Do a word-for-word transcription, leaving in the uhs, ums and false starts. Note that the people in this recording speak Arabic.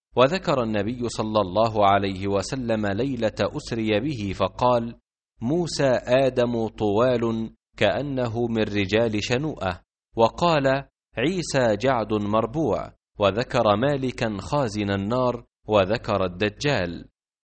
وذكر النبي صلى الله عليه وسلم ليلة أسري به فقال: موسى آدم طوال كأنه من رجال شنوءة. وقال: عيسى جعد مربوع. وذكر مالكا خازن النار، وذكر الدجال.